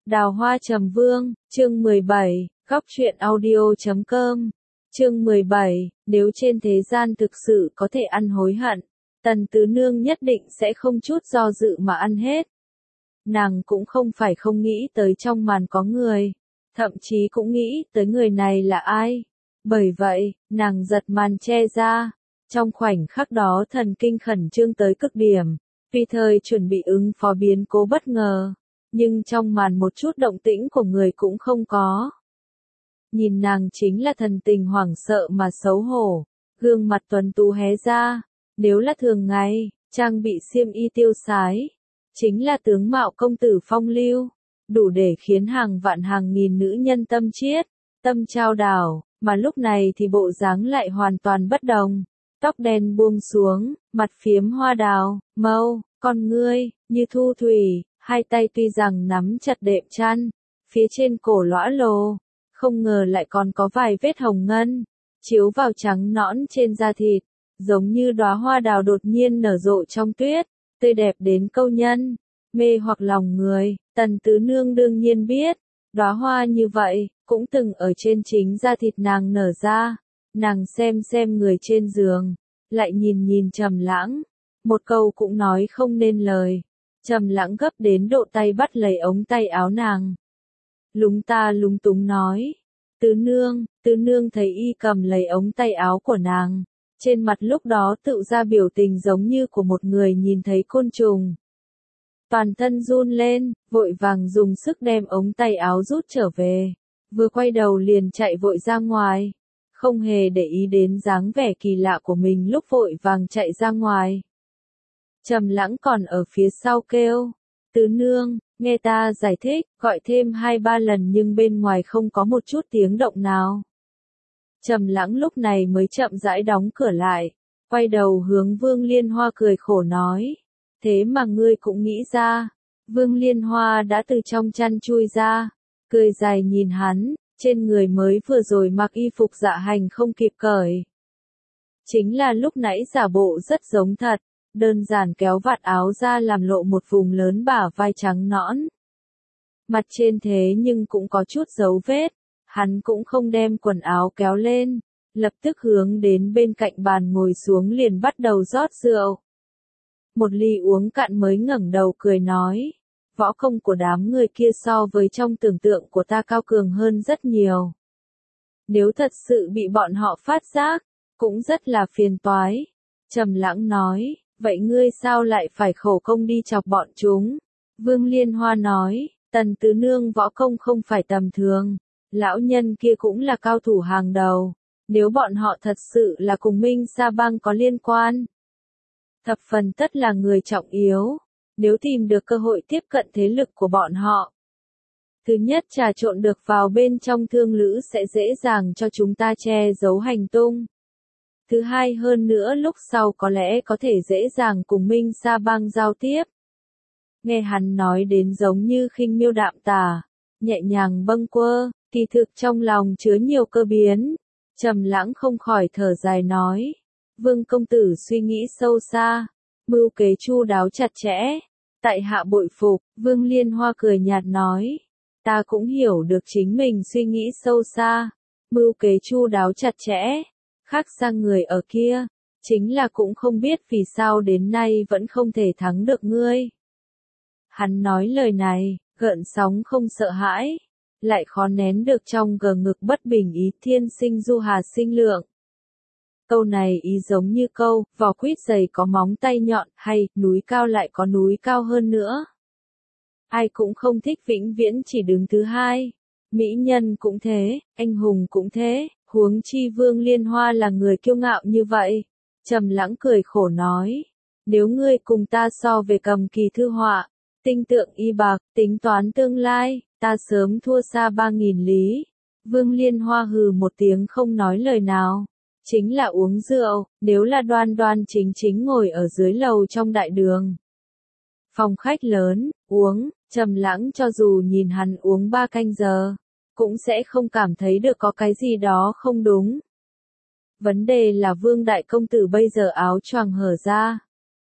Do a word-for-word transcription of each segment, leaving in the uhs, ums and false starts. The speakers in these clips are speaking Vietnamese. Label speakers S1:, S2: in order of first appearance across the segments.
S1: Đào Hoa Trầm Vương, chương mười bảy, góc truyện audio chấm com. Chương mười bảy, nếu trên thế gian thực sự có thể ăn hối hận, Tần Tứ Nương nhất định sẽ không chút do dự mà ăn hết. Nàng cũng không phải không nghĩ tới trong màn có người, thậm chí cũng nghĩ tới người này là ai. Bởi vậy, nàng giật màn che ra, trong khoảnh khắc đó thần kinh khẩn trương tới cực điểm, vì thời chuẩn bị ứng phó biến cố bất ngờ, nhưng trong màn một chút động tĩnh của người cũng không có. Nhìn nàng chính là thần tình hoảng sợ mà xấu hổ, gương mặt tuấn tú hé ra, nếu là thường ngày, trang bị xiêm y tiêu sái, chính là tướng mạo công tử phong lưu, đủ để khiến hàng vạn hàng nghìn nữ nhân tâm chiết, tâm trao đảo, mà lúc này thì bộ dáng lại hoàn toàn bất đồng. Tóc đen buông xuống, mặt phiếm hoa đào, mâu, con ngươi, như thu thủy, hai tay tuy rằng nắm chặt đệm chăn, phía trên cổ lõa lồ, không ngờ lại còn có vài vết hồng ngân, chiếu vào trắng nõn trên da thịt, giống như đóa hoa đào đột nhiên nở rộ trong tuyết, tươi đẹp đến câu nhân, mê hoặc lòng người. Tần Tứ Nương đương nhiên biết, đóa hoa như vậy, cũng từng ở trên chính da thịt nàng nở ra. Nàng xem xem người trên giường, lại nhìn nhìn Trầm Lãng, một câu cũng nói không nên lời. Trầm Lãng gấp đến độ tay bắt lấy ống tay áo nàng. Lúng ta lúng túng nói, Tứ Nương, Tứ Nương thấy y cầm lấy ống tay áo của nàng, trên mặt lúc đó tự ra biểu tình giống như của một người nhìn thấy côn trùng. Toàn thân run lên, vội vàng dùng sức đem ống tay áo rút trở về, vừa quay đầu liền chạy vội ra ngoài, không hề để ý đến dáng vẻ kỳ lạ của mình lúc vội vàng chạy ra ngoài. Trầm Lãng còn ở phía sau kêu, Tứ Nương, nghe ta giải thích, gọi thêm hai ba lần nhưng bên ngoài không có một chút tiếng động nào. Trầm Lãng lúc này mới chậm rãi đóng cửa lại, quay đầu hướng Vương Liên Hoa cười khổ nói, thế mà ngươi cũng nghĩ ra. Vương Liên Hoa đã từ trong chăn chui ra, cười dài nhìn hắn, trên người mới vừa rồi mặc y phục dạ hành không kịp cởi. Chính là lúc nãy giả bộ rất giống thật, đơn giản kéo vạt áo ra làm lộ một vùng lớn bả vai trắng nõn. Mặt trên thế nhưng cũng có chút dấu vết, hắn cũng không đem quần áo kéo lên, lập tức hướng đến bên cạnh bàn ngồi xuống liền bắt đầu rót rượu. Một ly uống cạn mới ngẩng đầu cười nói, võ công của đám người kia so với trong tưởng tượng của ta cao cường hơn rất nhiều. Nếu thật sự bị bọn họ phát giác, cũng rất là phiền toái. Trầm Lãng nói, vậy ngươi sao lại phải khổ công đi chọc bọn chúng? Vương Liên Hoa nói, Tần Tứ Nương võ công không phải tầm thường, lão nhân kia cũng là cao thủ hàng đầu, nếu bọn họ thật sự là cùng Minh Sa Bang có liên quan, thập phần tất là người trọng yếu, nếu tìm được cơ hội tiếp cận thế lực của bọn họ. Thứ nhất trà trộn được vào bên trong thương lữ sẽ dễ dàng cho chúng ta che giấu hành tung. Thứ hai hơn nữa lúc sau có lẽ có thể dễ dàng cùng Minh Sa Bang giao tiếp. Nghe hắn nói đến giống như khinh miêu đạm tả, nhẹ nhàng bâng quơ, kỳ thực trong lòng chứa nhiều cơ biến. Trầm Lãng không khỏi thở dài nói, Vương công tử suy nghĩ sâu xa, mưu kế chu đáo chặt chẽ, tại hạ bội phục. Vương Liên Hoa cười nhạt nói, ta cũng hiểu được chính mình suy nghĩ sâu xa, mưu kế chu đáo chặt chẽ, khác sang người ở kia, chính là cũng không biết vì sao đến nay vẫn không thể thắng được ngươi. Hắn nói lời này, gợn sóng không sợ hãi, lại khó nén được trong gờ ngực bất bình ý thiên sinh du hà sinh lượng. Câu này ý giống như câu, vỏ quýt dày có móng tay nhọn, hay, núi cao lại có núi cao hơn nữa. Ai cũng không thích vĩnh viễn chỉ đứng thứ hai. Mỹ nhân cũng thế, anh hùng cũng thế, huống chi Vương Liên Hoa là người kiêu ngạo như vậy. Trầm Lãng cười khổ nói, nếu ngươi cùng ta so về cầm kỳ thư họa, tinh tượng y bạc, tính toán tương lai, ta sớm thua xa ba nghìn lý. Vương Liên Hoa hừ một tiếng không nói lời nào. Chính là uống rượu, nếu là đoan đoan chính chính ngồi ở dưới lầu trong đại đường. Phòng khách lớn, uống, Trầm Lãng cho dù nhìn hắn uống ba canh giờ, cũng sẽ không cảm thấy được có cái gì đó không đúng. Vấn đề là Vương đại công tử bây giờ áo choàng hở ra.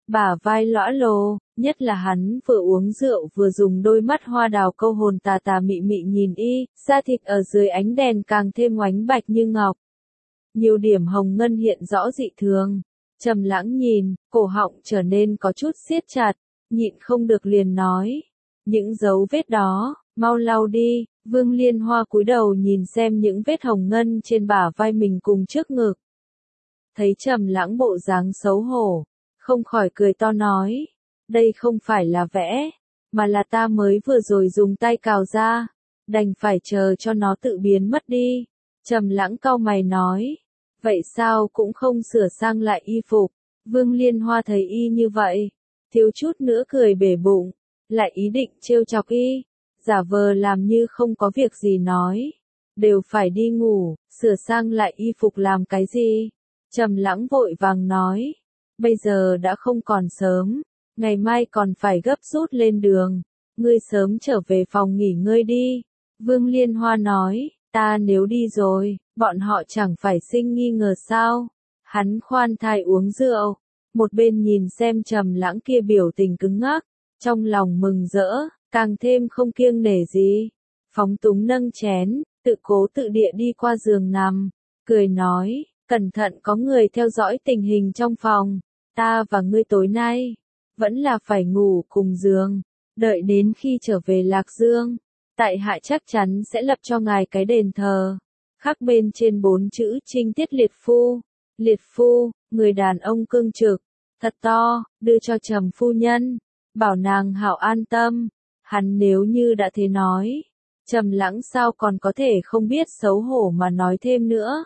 S1: bả vai lõa lồ, nhất là hắn vừa uống rượu vừa dùng đôi mắt hoa đào câu hồn tà tà mị mị nhìn y, da thịt ở dưới ánh đèn càng thêm oánh bạch như ngọc. Nhiều điểm hồng ngân hiện rõ dị thường. Trầm Lãng nhìn, cổ họng trở nên có chút siết chặt, nhịn không được liền nói. Những dấu vết đó, mau lau đi. Vương Liên Hoa cúi đầu nhìn xem những vết hồng ngân trên bả vai mình cùng trước ngực. Thấy Trầm Lãng bộ dáng xấu hổ, không khỏi cười to nói. Đây không phải là vẽ, mà là ta mới vừa rồi dùng tay cào ra, đành phải chờ cho nó tự biến mất đi. Trầm Lãng cau mày nói. Vậy sao cũng không sửa sang lại y phục. Vương Liên Hoa thấy y như vậy, thiếu chút nữa cười bể bụng, lại ý định trêu chọc y, giả vờ làm như không có việc gì nói. Đều phải đi ngủ, sửa sang lại y phục làm cái gì? Trầm Lãng vội vàng nói. Bây giờ đã không còn sớm, ngày mai còn phải gấp rút lên đường, ngươi sớm trở về phòng nghỉ ngơi đi. Vương Liên Hoa nói. Ta nếu đi rồi, bọn họ chẳng phải sinh nghi ngờ sao? Hắn khoan thai uống rượu, một bên nhìn xem Trầm Lãng kia biểu tình cứng ngắc, trong lòng mừng rỡ, càng thêm không kiêng nể gì. Phóng túng nâng chén, tự cố tự địa đi qua giường nằm, cười nói, cẩn thận có người theo dõi tình hình trong phòng, ta và ngươi tối nay, vẫn là phải ngủ cùng giường, đợi đến khi trở về Lạc Dương. Tại hạ chắc chắn sẽ lập cho ngài cái đền thờ, khắc bên trên bốn chữ trinh tiết liệt phu. Liệt phu, người đàn ông cương trực, thật to, đưa cho Trầm phu nhân, bảo nàng hảo an tâm. Hắn nếu như đã thế nói, Trầm Lãng sao còn có thể không biết xấu hổ mà nói thêm nữa.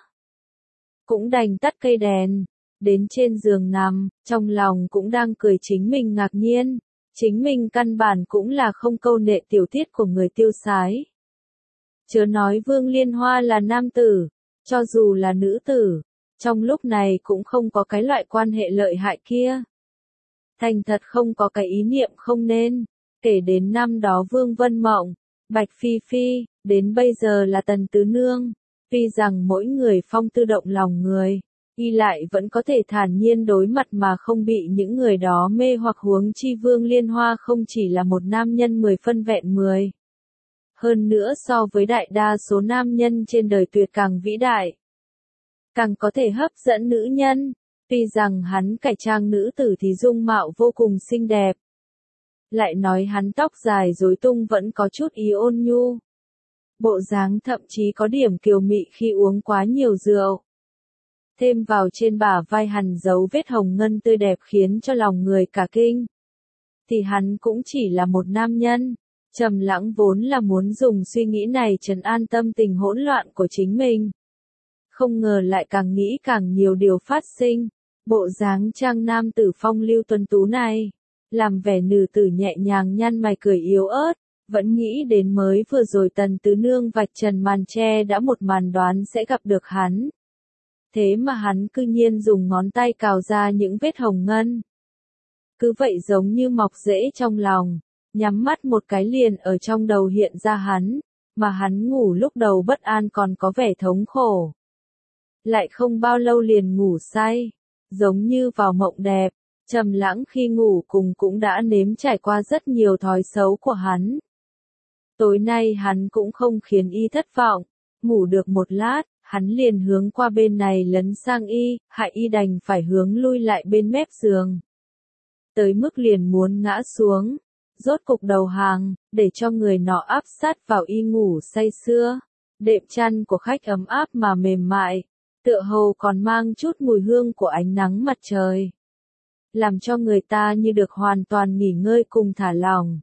S1: Cũng đành tắt cây đèn, đến trên giường nằm, trong lòng cũng đang cười chính mình ngạc nhiên. Chính mình căn bản cũng là không câu nệ tiểu tiết của người tiêu sái. Chớ nói Vương Liên Hoa là nam tử, cho dù là nữ tử, trong lúc này cũng không có cái loại quan hệ lợi hại kia. Thành thật không có cái ý niệm không nên, kể đến năm đó Vương Vân Mộng, Bạch Phi Phi, đến bây giờ là Tần Tứ Nương, tuy rằng mỗi người phong tư động lòng người. Y lại vẫn có thể thản nhiên đối mặt mà không bị những người đó mê hoặc, huống chi Vương Liên Hoa không chỉ là một nam nhân mười phân vẹn mười. Hơn nữa so với đại đa số nam nhân trên đời tuyệt càng vĩ đại. Càng có thể hấp dẫn nữ nhân, tuy rằng hắn cải trang nữ tử thì dung mạo vô cùng xinh đẹp. Lại nói hắn tóc dài rối tung vẫn có chút ý ôn nhu. Bộ dáng thậm chí có điểm kiều mị khi uống quá nhiều rượu. Thêm vào trên bả vai hằn dấu vết hồng ngân tươi đẹp khiến cho lòng người cả kinh. Thì hắn cũng chỉ là một nam nhân. Trầm Lãng vốn là muốn dùng suy nghĩ này trấn an tâm tình hỗn loạn của chính mình. Không ngờ lại càng nghĩ càng nhiều điều phát sinh. Bộ dáng trang nam tử phong lưu tuấn tú này, làm vẻ nữ tử nhẹ nhàng nhăn mày cười yếu ớt, vẫn nghĩ đến mới vừa rồi Tần Tứ Nương vạch trần màn che đã một màn đoán sẽ gặp được hắn. Thế mà hắn cư nhiên dùng ngón tay cào ra những vết hồng ngân. Cứ vậy giống như mọc rễ trong lòng, nhắm mắt một cái liền ở trong đầu hiện ra hắn, mà hắn ngủ lúc đầu bất an còn có vẻ thống khổ. Lại không bao lâu liền ngủ say, giống như vào mộng đẹp. Trầm Lãng khi ngủ cùng cũng đã nếm trải qua rất nhiều thói xấu của hắn. Tối nay hắn cũng không khiến y thất vọng, ngủ được một lát, hắn liền hướng qua bên này lấn sang y, hại y đành phải hướng lui lại bên mép giường. Tới mức liền muốn ngã xuống, rốt cục đầu hàng, để cho người nọ áp sát vào y ngủ say sưa. Đệm chăn của khách ấm áp mà mềm mại, tựa hồ còn mang chút mùi hương của ánh nắng mặt trời. Làm cho người ta như được hoàn toàn nghỉ ngơi cùng thả lỏng.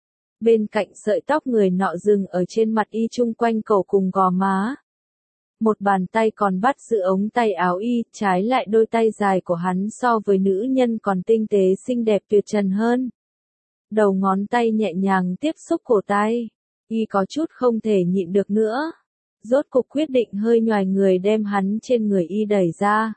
S1: Bên cạnh sợi tóc người nọ dừng ở trên mặt y chung quanh cổ cùng gò má. Một bàn tay còn bắt giữ ống tay áo y, trái lại đôi tay dài của hắn so với nữ nhân còn tinh tế xinh đẹp tuyệt trần hơn. Đầu ngón tay nhẹ nhàng tiếp xúc cổ tay, y có chút không thể nhịn được nữa. Rốt cục quyết định hơi nhoài người đem hắn trên người y đẩy ra.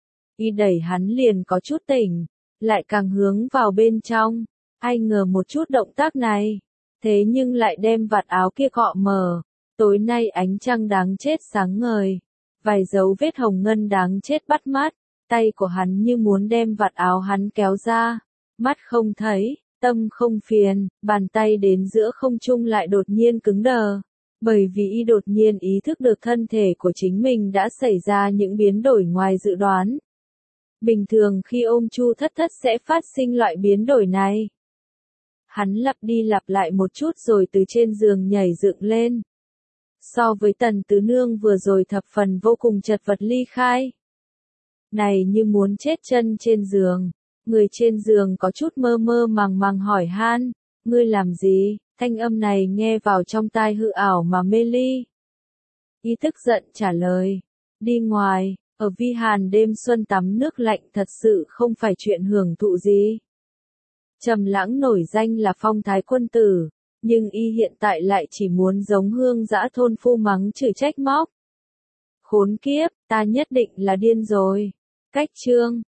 S1: Y đẩy hắn liền có chút tỉnh, lại càng hướng vào bên trong. Ai ngờ một chút động tác này, thế nhưng lại đem vạt áo kia cọ mờ. Tối nay ánh trăng đáng chết sáng ngời, vài dấu vết hồng ngân đáng chết bắt mắt, tay của hắn như muốn đem vạt áo hắn kéo ra. Mắt không thấy, tâm không phiền, bàn tay đến giữa không trung lại đột nhiên cứng đờ. Bởi vì y đột nhiên ý thức được thân thể của chính mình đã xảy ra những biến đổi ngoài dự đoán. Bình thường khi ôm Chu Thất Thất sẽ phát sinh loại biến đổi này. Hắn lặp đi lặp lại một chút rồi từ trên giường nhảy dựng lên. So với Tần Tứ Nương vừa rồi thập phần vô cùng chật vật ly khai. Này như muốn chết chân trên giường. Người trên giường có chút mơ mơ màng màng hỏi han, ngươi làm gì? Thanh âm này nghe vào trong tai hư ảo mà mê ly. Y tức giận trả lời, đi ngoài, ở Vi Hàn đêm xuân tắm nước lạnh thật sự không phải chuyện hưởng thụ gì. Trầm Lãng nổi danh là phong thái quân tử, nhưng y hiện tại lại chỉ muốn giống Hương Dã thôn phu mắng chửi trách móc. Khốn kiếp, ta nhất định là điên rồi. Cách chương